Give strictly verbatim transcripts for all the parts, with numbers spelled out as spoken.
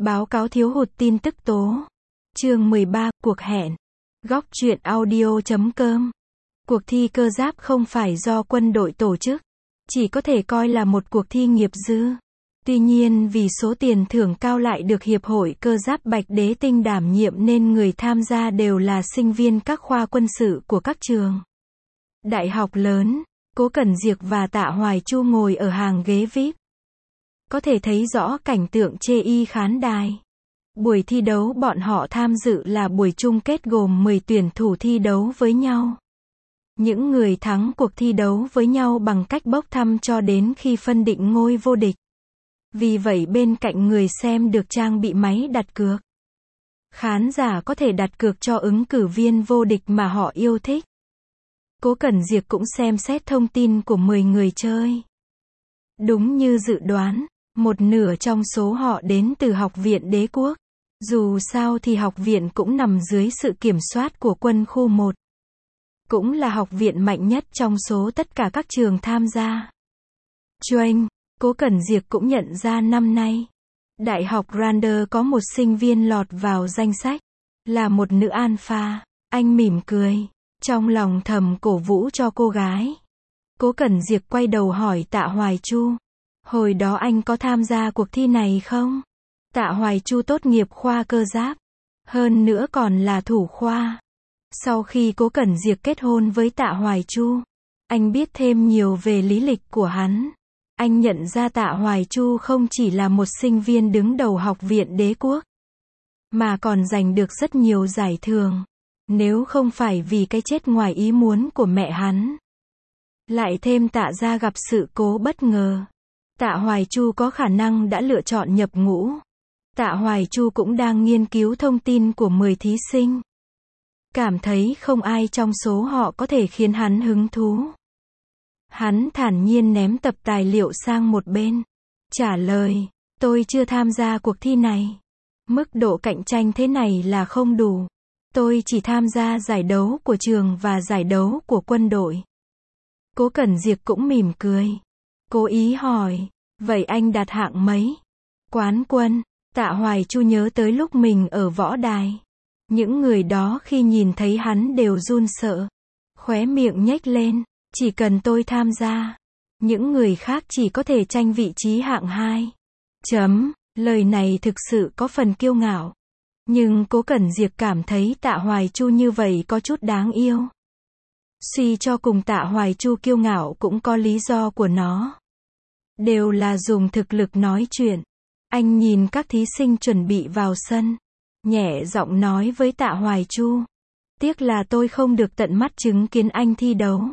Báo cáo thiếu hụt tin tức tố. Chương mười ba, cuộc hẹn. Góc truyện audio chấm com. Cuộc thi cơ giáp không phải do quân đội tổ chức, chỉ có thể coi là một cuộc thi nghiệp dư. Tuy nhiên vì số tiền thưởng cao lại được Hiệp hội Cơ giáp Bạch Đế Tinh đảm nhiệm nên người tham gia đều là sinh viên các khoa quân sự của các trường đại học lớn. Cố Cẩn Diệc và Tạ Hoài Chu ngồi ở hàng ghế vi ai pi. Có thể thấy rõ cảnh tượng chê y khán đài. Buổi thi đấu bọn họ tham dự là buổi chung kết gồm mười tuyển thủ thi đấu với nhau. Những người thắng cuộc thi đấu với nhau bằng cách bốc thăm cho đến khi phân định ngôi vô địch. Vì vậy bên cạnh người xem được trang bị máy đặt cược. Khán giả có thể đặt cược cho ứng cử viên vô địch mà họ yêu thích. Cố Cẩn Diệc cũng xem xét thông tin của mười người chơi. Đúng như dự đoán, một nửa trong số họ đến từ Học viện Đế quốc. Dù sao thì học viện cũng nằm dưới sự kiểm soát của quân khu một. Cũng là học viện mạnh nhất trong số tất cả các trường tham gia. Choanh, Cố Cẩn Diệc cũng nhận ra năm nay, Đại học Randers có một sinh viên lọt vào danh sách, là một nữ alpha. Anh mỉm cười, trong lòng thầm cổ vũ cho cô gái. Cố Cẩn Diệc quay đầu hỏi Tạ Hoài Chu, hồi đó anh có tham gia cuộc thi này không? Tạ Hoài Chu tốt nghiệp khoa cơ giáp, hơn nữa còn là thủ khoa. Sau khi Cố Cẩn Diệc kết hôn với Tạ Hoài Chu, anh biết thêm nhiều về lý lịch của hắn. Anh nhận ra Tạ Hoài Chu không chỉ là một sinh viên đứng đầu Học viện Đế quốc, mà còn giành được rất nhiều giải thưởng. Nếu không phải vì cái chết ngoài ý muốn của mẹ hắn, lại thêm Tạ gia gặp sự cố bất ngờ, Tạ Hoài Chu có khả năng đã lựa chọn nhập ngũ. Tạ Hoài Chu cũng đang nghiên cứu thông tin của mười thí sinh. Cảm thấy không ai trong số họ có thể khiến hắn hứng thú. Hắn thản nhiên ném tập tài liệu sang một bên. Trả lời, tôi chưa tham gia cuộc thi này. Mức độ cạnh tranh thế này là không đủ. Tôi chỉ tham gia giải đấu của trường và giải đấu của quân đội. Cố Cẩn Diệc cũng mỉm cười. Cố ý hỏi, vậy anh đạt hạng mấy? Quán quân. Tạ Hoài Chu nhớ tới lúc mình ở võ đài. Những người đó khi nhìn thấy hắn đều run sợ. Khóe miệng nhếch lên, chỉ cần tôi tham gia, những người khác chỉ có thể tranh vị trí hạng hai. Chấm, lời này thực sự có phần kiêu ngạo. Nhưng Cố Cẩn Diệc cảm thấy Tạ Hoài Chu như vậy có chút đáng yêu. Suy cho cùng Tạ Hoài Chu kiêu ngạo cũng có lý do của nó. Đều là dùng thực lực nói chuyện. Anh nhìn các thí sinh chuẩn bị vào sân, nhẹ giọng nói với Tạ Hoài Chu. Tiếc là tôi không được tận mắt chứng kiến anh thi đấu.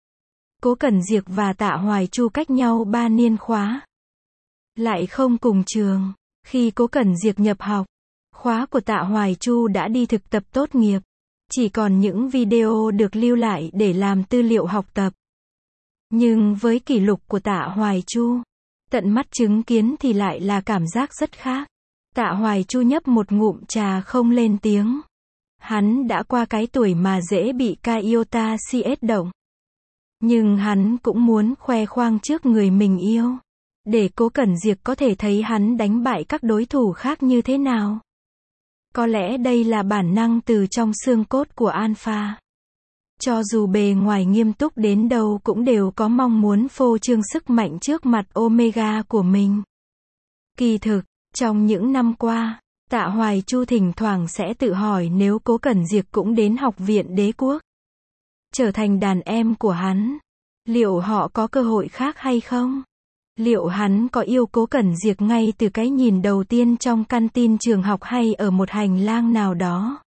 Cố Cẩn Diệc và Tạ Hoài Chu cách nhau ba niên khóa. Lại không cùng trường. Khi Cố Cẩn Diệc nhập học, khóa của Tạ Hoài Chu đã đi thực tập tốt nghiệp. Chỉ còn những video được lưu lại để làm tư liệu học tập. Nhưng với kỷ lục của Tạ Hoài Chu, tận mắt chứng kiến thì lại là cảm giác rất khác. Tạ Hoài Chu nhấp một ngụm trà không lên tiếng. Hắn đã qua cái tuổi mà dễ bị Kyota cs động. Nhưng hắn cũng muốn khoe khoang trước người mình yêu. Để Cố Cẩn Diệc có thể thấy hắn đánh bại các đối thủ khác như thế nào. Có lẽ đây là bản năng từ trong xương cốt của Alpha. Cho dù bề ngoài nghiêm túc đến đâu cũng đều có mong muốn phô trương sức mạnh trước mặt Omega của mình. Kỳ thực, trong những năm qua, Tạ Hoài Chu thỉnh thoảng sẽ tự hỏi nếu Cố Cẩn Diệc cũng đến Học viện Đế quốc, trở thành đàn em của hắn, liệu họ có cơ hội khác hay không? Liệu hắn có yêu Cố Cẩn Diệc ngay từ cái nhìn đầu tiên trong căn tin trường học hay ở một hành lang nào đó?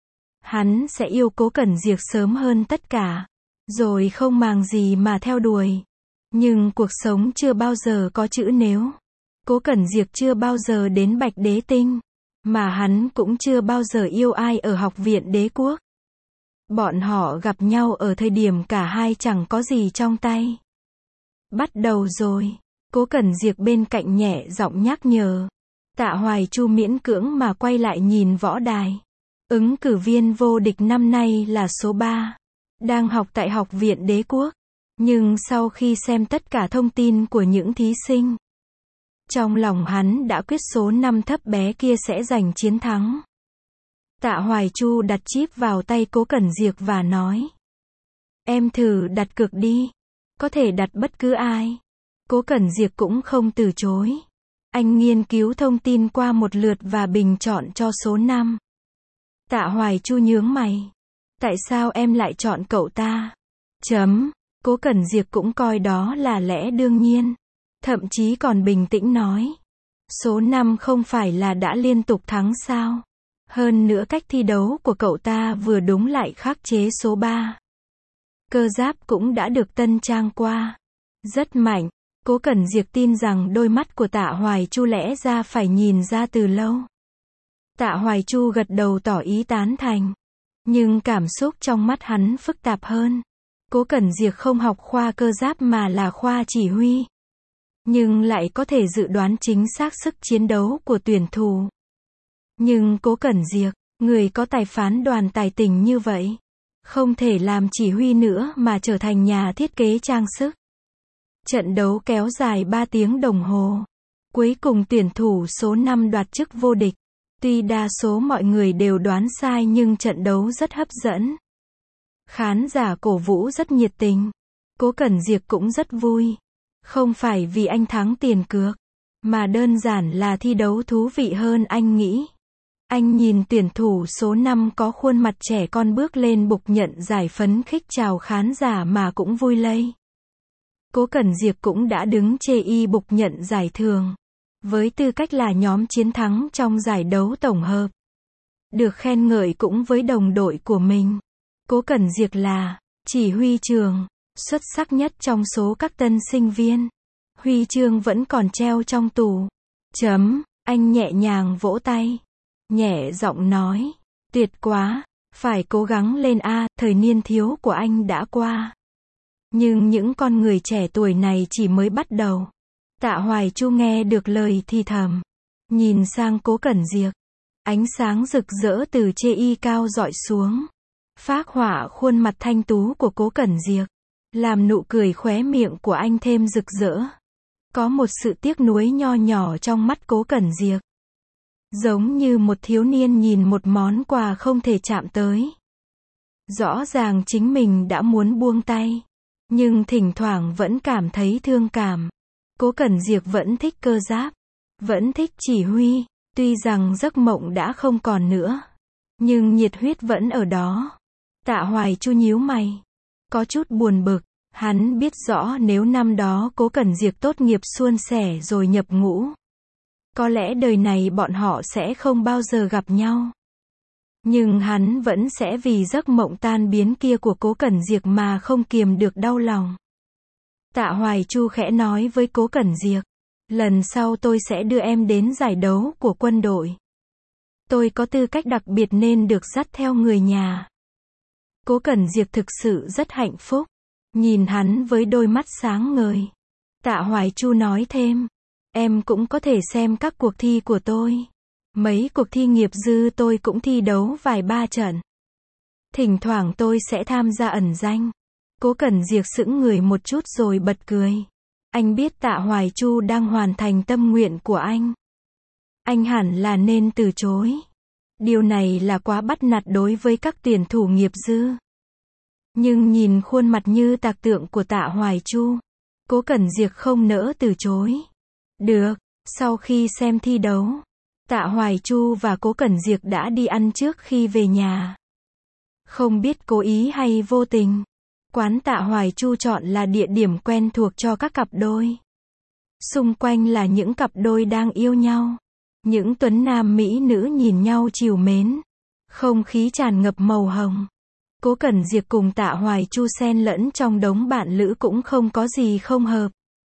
Hắn sẽ yêu Cố Cẩn Diệc sớm hơn tất cả, rồi không màng gì mà theo đuổi. Nhưng cuộc sống chưa bao giờ có chữ nếu. Cố Cẩn Diệc chưa bao giờ đến Bạch Đế Tinh, mà hắn cũng chưa bao giờ yêu ai ở Học viện Đế quốc. Bọn họ gặp nhau ở thời điểm cả hai chẳng có gì trong tay. Bắt đầu rồi. Cố Cẩn Diệc bên cạnh nhẹ giọng nhắc nhở. Tạ Hoài Chu miễn cưỡng mà quay lại nhìn võ đài. Ứng cử viên vô địch năm nay là số ba. Đang học tại Học viện Đế quốc. Nhưng sau khi xem tất cả thông tin của những thí sinh, Trong lòng hắn đã quyết số năm thấp bé kia sẽ giành chiến thắng. Tạ Hoài Chu đặt chip vào tay Cố Cẩn Diệc và nói. Em thử đặt cược đi. Có thể đặt bất cứ ai. Cố Cẩn Diệc cũng không từ chối. Anh nghiên cứu thông tin qua một lượt và bình chọn cho số năm. Tạ Hoài Chu nhướng mày. Tại sao em lại chọn cậu ta? Chấm. Cố Cẩn Diệc cũng coi đó là lẽ đương nhiên. Thậm chí còn bình tĩnh nói. Số năm không phải là đã liên tục thắng sao? Hơn nữa cách thi đấu của cậu ta vừa đúng lại khắc chế số ba. Cơ giáp cũng đã được tân trang qua. Rất mạnh. Cố Cẩn Diệc tin rằng đôi mắt của Tạ Hoài Chu lẽ ra phải nhìn ra từ lâu. Tạ Hoài Chu gật đầu tỏ ý tán thành. Nhưng cảm xúc trong mắt hắn phức tạp hơn. Cố Cẩn Diệc không học khoa cơ giáp mà là khoa chỉ huy. Nhưng lại có thể dự đoán chính xác sức chiến đấu của tuyển thủ. Nhưng Cố Cẩn Diệc, người có tài phán đoán tài tình như vậy, không thể làm chỉ huy nữa mà trở thành nhà thiết kế trang sức. Trận đấu kéo dài ba tiếng đồng hồ. Cuối cùng tuyển thủ số năm đoạt chức vô địch. Tuy đa số mọi người đều đoán sai nhưng trận đấu rất hấp dẫn. Khán giả cổ vũ rất nhiệt tình. Cố Cẩn Diệc cũng rất vui. Không phải vì anh thắng tiền cược, mà đơn giản là thi đấu thú vị hơn anh nghĩ. Anh nhìn tuyển thủ số năm có khuôn mặt trẻ con bước lên bục nhận giải phấn khích chào khán giả mà cũng vui lây. Cố Cẩn Diệc cũng đã đứng chê y bục nhận giải thưởng. Với tư cách là nhóm chiến thắng trong giải đấu tổng hợp. Được khen ngợi cũng với đồng đội của mình. Cố Cẩn Diệc là chỉ huy trường xuất sắc nhất trong số các tân sinh viên. Huy chương vẫn còn treo trong tủ. Chấm. Anh nhẹ nhàng vỗ tay. Nhẹ giọng nói. Tuyệt quá. Phải cố gắng lên a, thời niên thiếu của anh đã qua. Nhưng những con người trẻ tuổi này chỉ mới bắt đầu. Tạ Hoài Chu nghe được lời thì thầm. Nhìn sang Cố Cẩn Diệc. Ánh sáng rực rỡ từ chê y cao dọi xuống. Phác họa khuôn mặt thanh tú của Cố Cẩn Diệc. Làm nụ cười khóe miệng của anh thêm rực rỡ. Có một sự tiếc nuối nho nhỏ trong mắt Cố Cẩn Diệc. Giống như một thiếu niên nhìn một món quà không thể chạm tới. Rõ ràng chính mình đã muốn buông tay. Nhưng thỉnh thoảng vẫn cảm thấy thương cảm. Cố Cẩn Diệc vẫn thích cơ giáp. Vẫn thích chỉ huy. Tuy rằng giấc mộng đã không còn nữa. Nhưng nhiệt huyết vẫn ở đó. Tạ Hoài Chu nhíu mày. Có chút buồn bực. Hắn biết rõ nếu năm đó Cố Cẩn Diệc tốt nghiệp suôn sẻ rồi nhập ngũ. Có lẽ đời này bọn họ sẽ không bao giờ gặp nhau. Nhưng hắn vẫn sẽ vì giấc mộng tan biến kia của Cố Cẩn Diệc mà không kiềm được đau lòng. Tạ Hoài Chu khẽ nói với Cố Cẩn Diệc. Lần sau tôi sẽ đưa em đến giải đấu của quân đội. Tôi có tư cách đặc biệt nên được dắt theo người nhà. Cố Cẩn Diệc thực sự rất hạnh phúc. Nhìn hắn với đôi mắt sáng ngời. Tạ Hoài Chu nói thêm. Em cũng có thể xem các cuộc thi của tôi. Mấy cuộc thi nghiệp dư tôi cũng thi đấu vài ba trận. Thỉnh thoảng tôi sẽ tham gia ẩn danh. Cố Cẩn Diệc sững người một chút rồi bật cười. Anh biết Tạ Hoài Chu đang hoàn thành tâm nguyện của anh. Anh hẳn là nên từ chối. Điều này là quá bắt nạt đối với các tuyển thủ nghiệp dư. Nhưng nhìn khuôn mặt như tạc tượng của Tạ Hoài Chu, Cố Cẩn Diệc không nỡ từ chối. Được, sau khi xem thi đấu, Tạ Hoài Chu và Cố Cẩn Diệc đã đi ăn trước khi về nhà. Không biết cố ý hay vô tình, quán Tạ Hoài Chu chọn là địa điểm quen thuộc cho các cặp đôi. Xung quanh là những cặp đôi đang yêu nhau. Những tuấn nam mỹ nữ nhìn nhau trìu mến. Không khí tràn ngập màu hồng. Cố Cẩn Diệc cùng Tạ Hoài Chu xen lẫn trong đống bạn lữ cũng không có gì không hợp.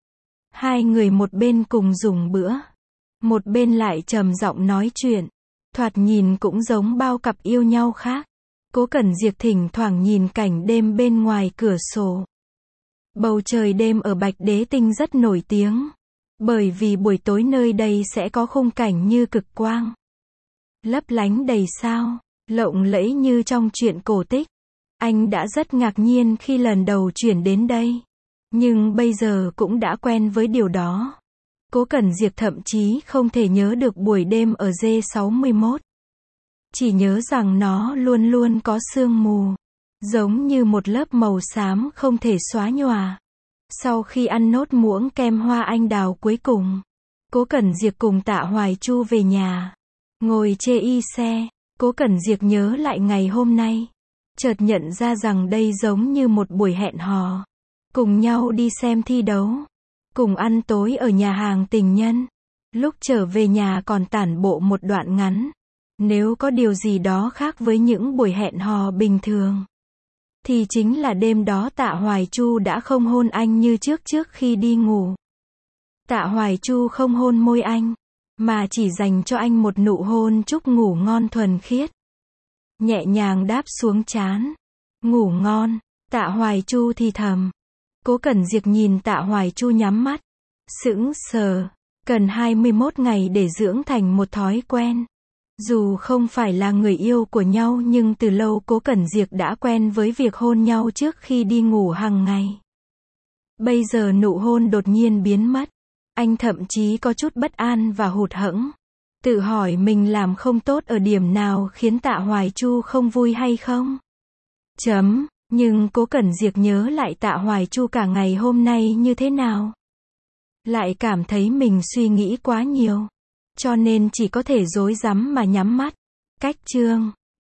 Hai người một bên cùng dùng bữa. Một bên lại trầm giọng nói chuyện. Thoạt nhìn cũng giống bao cặp yêu nhau khác. Cố Cẩn Diệc thỉnh thoảng nhìn cảnh đêm bên ngoài cửa sổ. Bầu trời đêm ở Bạch Đế Tinh rất nổi tiếng. Bởi vì buổi tối nơi đây sẽ có khung cảnh như cực quang. Lấp lánh đầy sao, lộng lẫy như trong truyện cổ tích. Anh đã rất ngạc nhiên khi lần đầu chuyển đến đây. Nhưng bây giờ cũng đã quen với điều đó. Cố Cẩn Diệp thậm chí không thể nhớ được buổi đêm ở G sáu mươi mốt. Chỉ nhớ rằng nó luôn luôn có sương mù, giống như một lớp màu xám không thể xóa nhòa. Sau khi ăn nốt muỗng kem hoa anh đào cuối cùng, Cố Cẩn Diệp cùng Tạ Hoài Chu về nhà. Ngồi chê y xe, Cố Cẩn Diệp nhớ lại ngày hôm nay. Chợt nhận ra rằng đây giống như một buổi hẹn hò. Cùng nhau đi xem thi đấu. Cùng ăn tối ở nhà hàng tình nhân. Lúc trở về nhà còn tản bộ một đoạn ngắn. Nếu có điều gì đó khác với những buổi hẹn hò bình thường, thì chính là đêm đó Tạ Hoài Chu đã không hôn anh như trước trước khi đi ngủ. Tạ Hoài Chu không hôn môi anh, mà chỉ dành cho anh một nụ hôn chúc ngủ ngon thuần khiết. Nhẹ nhàng đáp xuống trán. Ngủ ngon, Tạ Hoài Chu thì thầm. Cố Cẩn Diệp nhìn Tạ Hoài Chu nhắm mắt. Sững sờ, cần hai mươi mốt ngày để dưỡng thành một thói quen. Dù không phải là người yêu của nhau nhưng từ lâu Cố Cẩn Diệp đã quen với việc hôn nhau trước khi đi ngủ hàng ngày. Bây giờ nụ hôn đột nhiên biến mất. Anh thậm chí có chút bất an và hụt hẫng. Tự hỏi mình làm không tốt ở điểm nào khiến Tạ Hoài Chu không vui hay không? Chấm, nhưng Cố Cẩn Diệp nhớ lại Tạ Hoài Chu cả ngày hôm nay như thế nào. Lại cảm thấy mình suy nghĩ quá nhiều. Cho nên chỉ có thể rối rắm mà nhắm mắt. Cách chương